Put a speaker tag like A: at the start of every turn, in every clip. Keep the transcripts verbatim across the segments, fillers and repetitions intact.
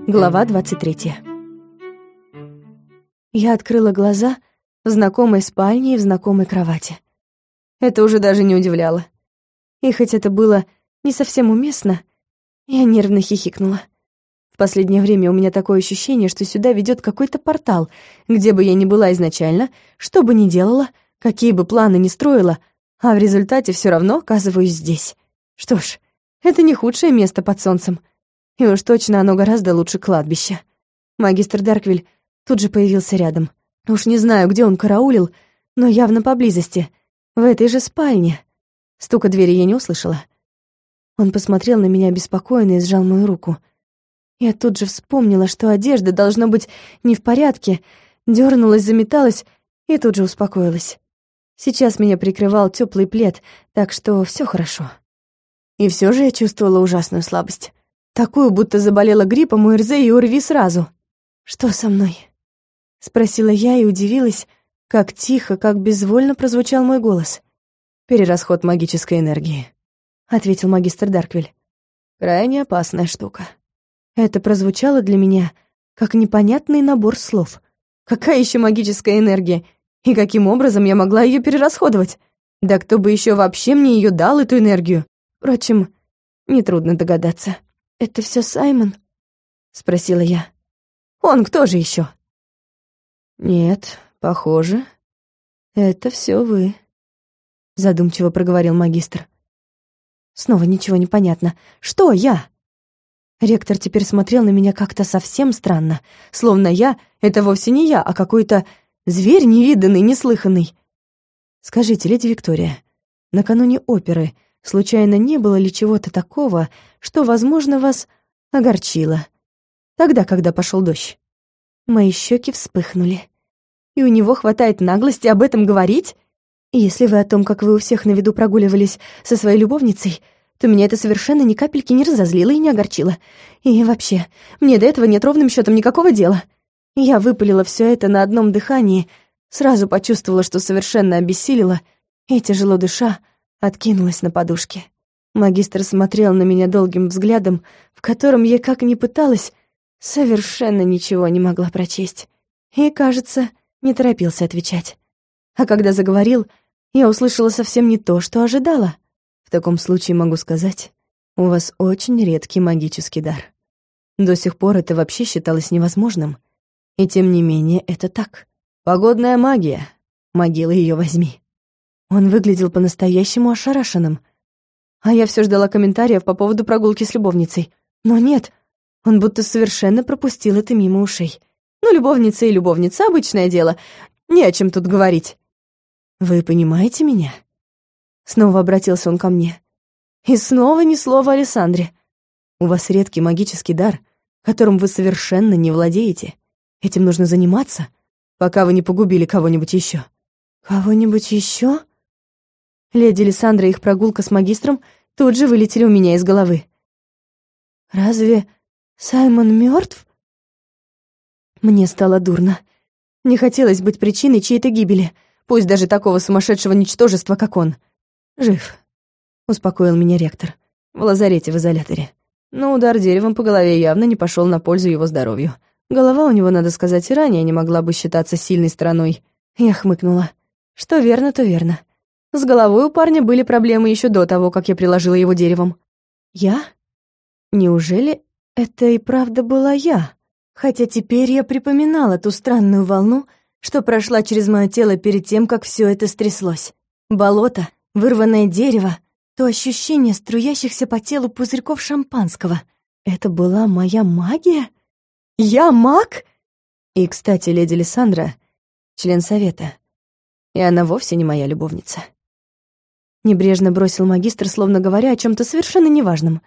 A: Глава двадцать третья. Я открыла глаза в знакомой спальне и в знакомой кровати. Это уже даже не удивляло. И хоть это было не совсем уместно, я нервно хихикнула. В последнее время у меня такое ощущение, что сюда ведет какой-то портал, где бы я ни была изначально, что бы ни делала, какие бы планы ни строила, а в результате все равно оказываюсь здесь. Что ж, это не худшее место под солнцем. И уж точно оно гораздо лучше кладбища. Магистр Дарквиль тут же появился рядом. Уж не знаю, где он караулил, но явно поблизости, в этой же спальне. Стука двери я не услышала. Он посмотрел на меня беспокойно и сжал мою руку. Я тут же вспомнила, что одежда должна быть не в порядке, дернулась, заметалась и тут же успокоилась. Сейчас меня прикрывал теплый плед, так что все хорошо. И все же я чувствовала ужасную слабость. Такую, будто заболела гриппом, ОРЗ и ОРВИ сразу. «Что со мной?» — спросила я и удивилась, как тихо, как безвольно прозвучал мой голос. «Перерасход магической энергии», — ответил магистр Дарквиль. «Крайне опасная штука». Это прозвучало для меня как непонятный набор слов. Какая еще магическая энергия? И каким образом я могла ее перерасходовать? Да кто бы еще вообще мне ее дал, эту энергию? Впрочем, нетрудно догадаться. «Это все Саймон?» — спросила я. «Он кто же еще?» «Нет, похоже, это все вы», — задумчиво проговорил магистр. Снова ничего не понятно. «Что я?» Ректор теперь смотрел на меня как-то совсем странно, словно я — это вовсе не я, а какой-то зверь невиданный, неслыханный. «Скажите, леди Виктория, накануне оперы случайно не было ли чего-то такого, что, возможно, вас огорчило? Тогда, когда пошел дождь?» Мои щеки вспыхнули. И у него хватает наглости об этом говорить? И если вы о том, как вы у всех на виду прогуливались со своей любовницей, то меня это совершенно ни капельки не разозлило и не огорчило. И вообще, мне до этого нет ровным счетом никакого дела. Я выпалила все это на одном дыхании, сразу почувствовала, что совершенно обессилила, и, тяжело дыша, откинулась на подушке. Магистр смотрел на меня долгим взглядом, в котором я, как ни пыталась, совершенно ничего не могла прочесть. И, кажется, не торопился отвечать. А когда заговорил, я услышала совсем не то, что ожидала. «В таком случае могу сказать, у вас очень редкий магический дар. До сих пор это вообще считалось невозможным. И тем не менее это так. Погодная магия. Могила ее возьми». Он выглядел по-настоящему ошарашенным. А я все ждала комментариев по поводу прогулки с любовницей. Но нет, он будто совершенно пропустил это мимо ушей. Ну, любовница и любовница — обычное дело. Не о чем тут говорить. «Вы понимаете меня?» Снова обратился он ко мне. И снова ни слова Александре. «У вас редкий магический дар, которым вы совершенно не владеете. Этим нужно заниматься, пока вы не погубили кого-нибудь еще». «Кого-нибудь еще?» Леди Лиссандра и их прогулка с магистром тут же вылетели у меня из головы. «Разве Саймон мертв?» Мне стало дурно. Не хотелось быть причиной чьей-то гибели, пусть даже такого сумасшедшего ничтожества, как он. «Жив», — успокоил меня ректор, — «в лазарете в изоляторе. Но удар деревом по голове явно не пошел на пользу его здоровью. Голова у него, надо сказать, и ранее не могла бы считаться сильной стороной». Я хмыкнула. Что верно, то верно. С головой у парня были проблемы еще до того, как я приложила его деревом. Я? Неужели это и правда была я? Хотя теперь я припоминала ту странную волну, что прошла через мое тело перед тем, как все это стряслось. Болото, вырванное дерево, то ощущение струящихся по телу пузырьков шампанского. Это была моя магия? Я маг? И, кстати, леди Лиссандра — член совета, и она вовсе не моя любовница. Небрежно бросил магистр, словно говоря о чем-то совершенно неважном.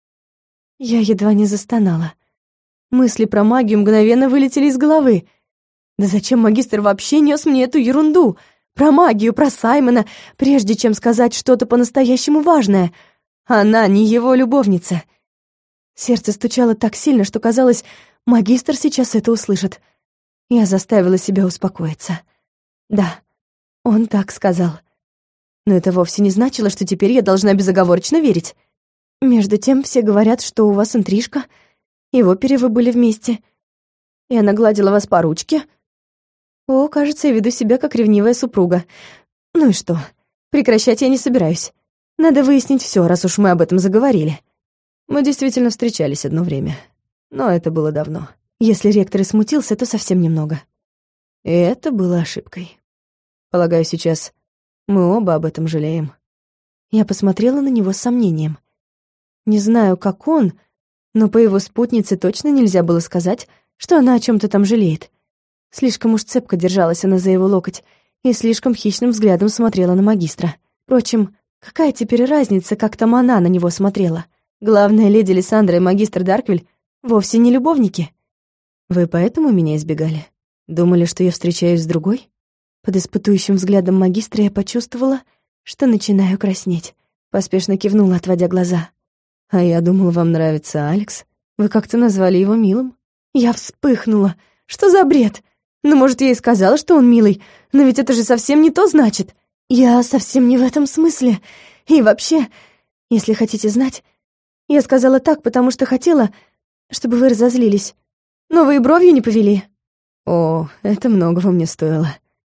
A: Я едва не застонала. Мысли про магию мгновенно вылетели из головы. Да зачем магистр вообще нес мне эту ерунду? Про магию, про Саймона, прежде чем сказать что-то по-настоящему важное. Она не его любовница. Сердце стучало так сильно, что казалось, магистр сейчас это услышит. Я заставила себя успокоиться. Да, он так сказал. Но это вовсе не значило, что теперь я должна безоговорочно верить. Между тем все говорят, что у вас интрижка, И в опере вы были вместе. И она гладила вас по ручке. О, кажется, я веду себя как ревнивая супруга. Ну и что? Прекращать я не собираюсь. Надо выяснить все, раз уж мы об этом заговорили. Мы действительно встречались одно время, но это было давно. Если ректор и смутился, то совсем немного. И это было ошибкой. Полагаю, сейчас мы оба об этом жалеем. Я посмотрела на него с сомнением. Не знаю, как он, но по его спутнице точно нельзя было сказать, что она о чем-то там жалеет. Слишком уж цепко держалась она за его локоть и слишком хищным взглядом смотрела на магистра. Впрочем, какая теперь разница, как там она на него смотрела? Главное, леди Лиссандра и магистр Дарквиль вовсе не любовники. Вы поэтому меня избегали? Думали, что я встречаюсь с другой? Под испытующим взглядом магистра я почувствовала, что начинаю краснеть. Поспешно кивнула, отводя глаза. А я думала, вам нравится Алекс. Вы как-то назвали его милым. Я вспыхнула. Что за бред? Ну, может, я и сказала, что он милый, но ведь это же совсем не то значит. Я совсем не в этом смысле. И вообще, если хотите знать, я сказала так, потому что хотела, чтобы вы разозлились. Но вы и бровью не повели. О, это многого мне стоило.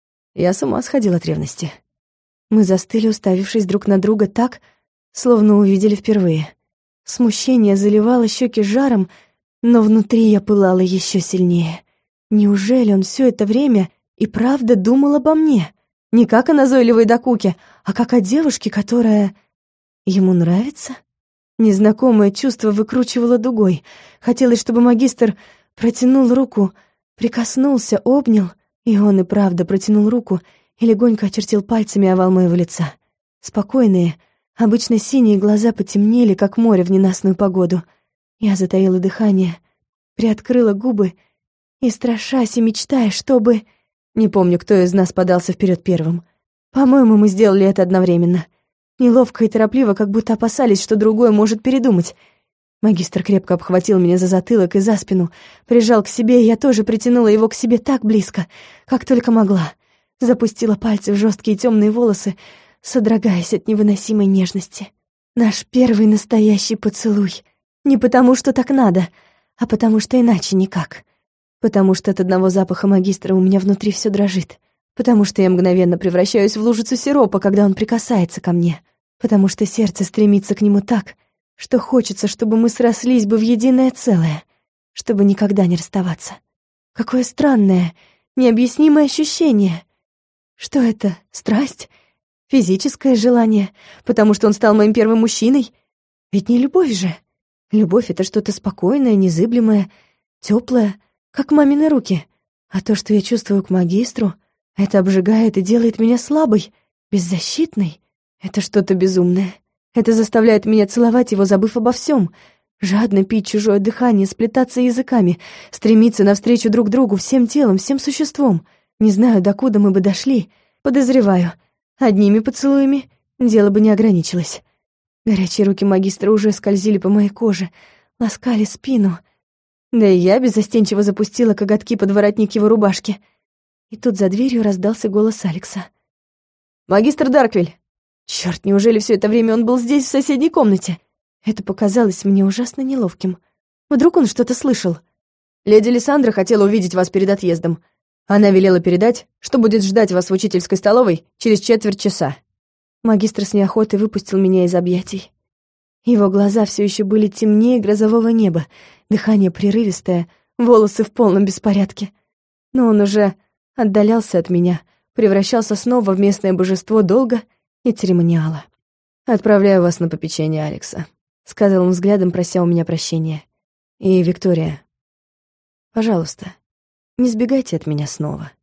A: Я с ума сходила от ревности. Мы застыли, уставившись друг на друга так, словно увидели впервые. Смущение заливало щеки жаром, но внутри я пылала еще сильнее. Неужели он все это время и правда думал обо мне? Не как о назойливой докуке, а как о девушке, которая ему нравится? Незнакомое чувство выкручивало дугой. Хотелось, чтобы магистр протянул руку, прикоснулся, обнял, и он и правда протянул руку и легонько очертил пальцами овал моего лица. Спокойные, обычно синие глаза потемнели, как море в ненастную погоду. Я затаила дыхание, приоткрыла губы и, страшась и мечтая, чтобы... Не помню, кто из нас подался вперед первым. По-моему, мы сделали это одновременно. Неловко и торопливо, как будто опасались, что другой может передумать. Магистр крепко обхватил меня за затылок и за спину, прижал к себе, и я тоже притянула его к себе так близко, как только могла. Запустила пальцы в жесткие темные волосы, содрогаясь от невыносимой нежности. Наш первый настоящий поцелуй. Не потому, что так надо, а потому, что иначе никак. Потому что от одного запаха магистра у меня внутри все дрожит. Потому что я мгновенно превращаюсь в лужицу сиропа, когда он прикасается ко мне. Потому что сердце стремится к нему так, что хочется, чтобы мы срослись бы в единое целое, чтобы никогда не расставаться. Какое странное, необъяснимое ощущение. Что это? Страсть? Физическое желание? Потому что он стал моим первым мужчиной? Ведь не любовь же. Любовь — это что-то спокойное, незыблемое, теплое, как мамины руки. А то, что я чувствую к магистру, это обжигает и делает меня слабой, беззащитной. Это что-то безумное. Это заставляет меня целовать его, забыв обо всем, жадно пить чужое дыхание, сплетаться языками, стремиться навстречу друг другу всем телом, всем существом. Не знаю, докуда мы бы дошли, подозреваю. Одними поцелуями дело бы не ограничилось. Горячие руки магистра уже скользили по моей коже, ласкали спину. Да и я беззастенчиво запустила коготки под воротник его рубашки. И тут за дверью раздался голос Алекса. «Магистр Дарквиль!» Черт, неужели все это время он был здесь, в соседней комнате? Это показалось мне ужасно неловким. Вдруг он что-то слышал? «Леди Лиссандра хотела увидеть вас перед отъездом. Она велела передать, что будет ждать вас в учительской столовой через четверть часа». Магистр с неохотой выпустил меня из объятий. Его глаза все еще были темнее грозового неба, дыхание прерывистое, волосы в полном беспорядке. Но он уже отдалялся от меня, превращался снова в местное божество долга и церемониала. «Отправляю вас на попечение Алекса», — сказал он взглядом, прося у меня прощения. «И, Виктория, пожалуйста, не сбегайте от меня снова».